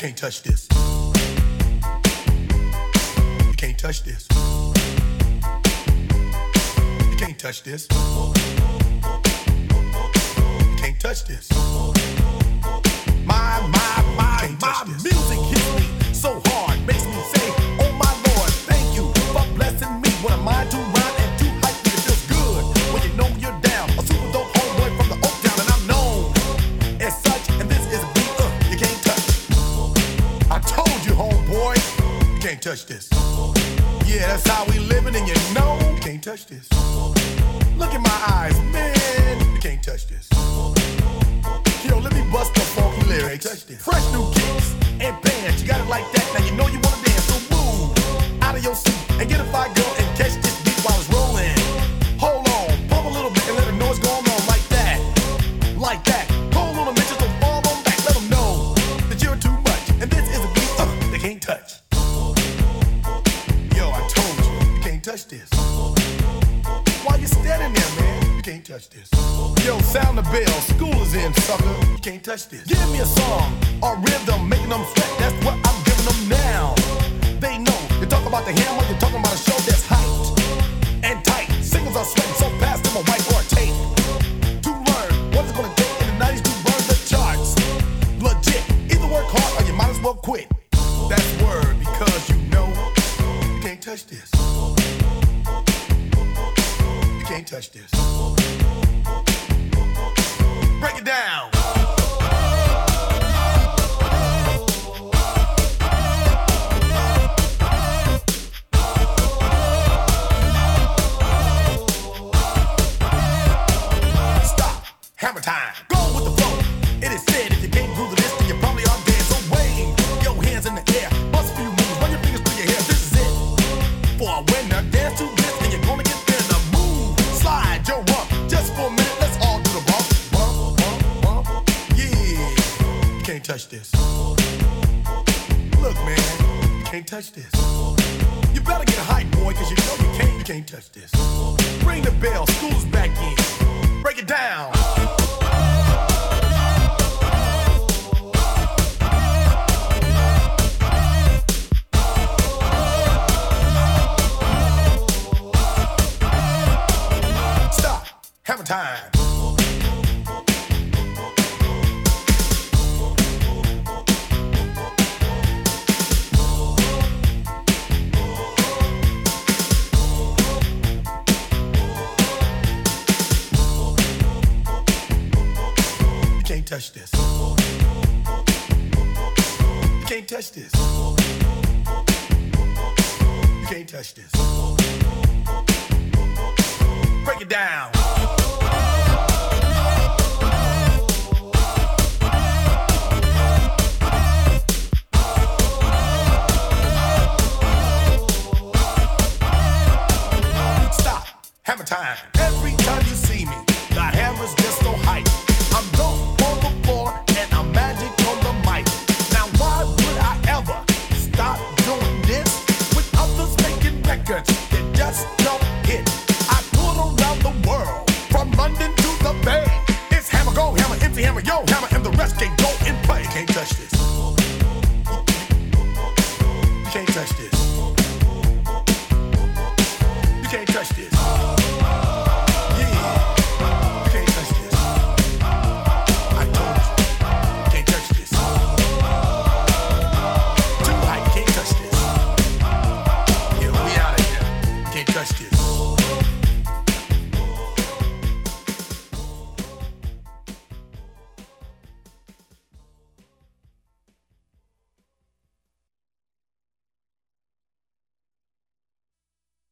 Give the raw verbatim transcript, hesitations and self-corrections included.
can't touch this. You can't touch this. You can't touch this. You can't touch this. My, my, my, my music hits me so hard, makes me say, oh my Lord, thank you for blessing me. What am I to rhyme and to hype me? It feels good when you know you're down. A super dope homeboy from the Oak Town, and I'm known as such. And this is a beat uh, you can't touch. I told you, homeboy, you can't touch this. Yeah, that's how we living, and you know you can't touch this. Look in my eyes, man, you can't touch this. Yo, let me bust the funky lyrics. Fresh new kicks and bands, you got it like that. Now you know you wanna dance, so move out of your seat and get a fire girl and catch this beat while it's rolling. Hold on, pump a little bit and let them know what's going on like that, like that. Hold on a minute, just fall on back. Let them know that you're too much, and this is a beat uh, they can't touch. Yo, I told you, you can't touch this. Why you standing there, man? You can't touch this. Yo, sound the bell, school is in, sucker. You can't touch this. Give me a song or rhythm, making them sweat. That's what I'm giving them now. They know. You talk about the hammer, you're talking about a show that's hyped and tight. Singles are sweating so fast, them a white or a tape. To learn what it's gonna take in the nineties to burn the charts. Legit. Either work hard or you might as well quit. That's word because you know you can't touch this. You can't touch this. Break it down. Stop. Hammer time. Go with the flow. It is said if you can't groove to this, then you probably are dead. So wave your hands in the air. Bust a few moves. Run your fingers through your hair. This is it. For a winner, dance to this, and you're gonna get there. The move. Slide your rump. Just for a minute, let's all do the bump. Bump, bump, bump. Yeah. You can't touch this. Look, man, you can't touch this. You better get hype, boy, cause you know you can't, you can't touch this. Ring the bell, school's back in. Break it down. Stop. Hammer time. You can't touch this. You can't touch this. You can't touch this. Break it down. Stop. Hammer time. Every time you see me, the hammer's just so hype. I'm dope on the floor and I'm magic on the mic. Now why would I ever stop doing this with others making records that just don't hit? I tour around the world, from London to the Bay. It's hammer, go hammer, empty hammer, yo hammer, and the rest can go and play. You can't touch this. You can't touch this.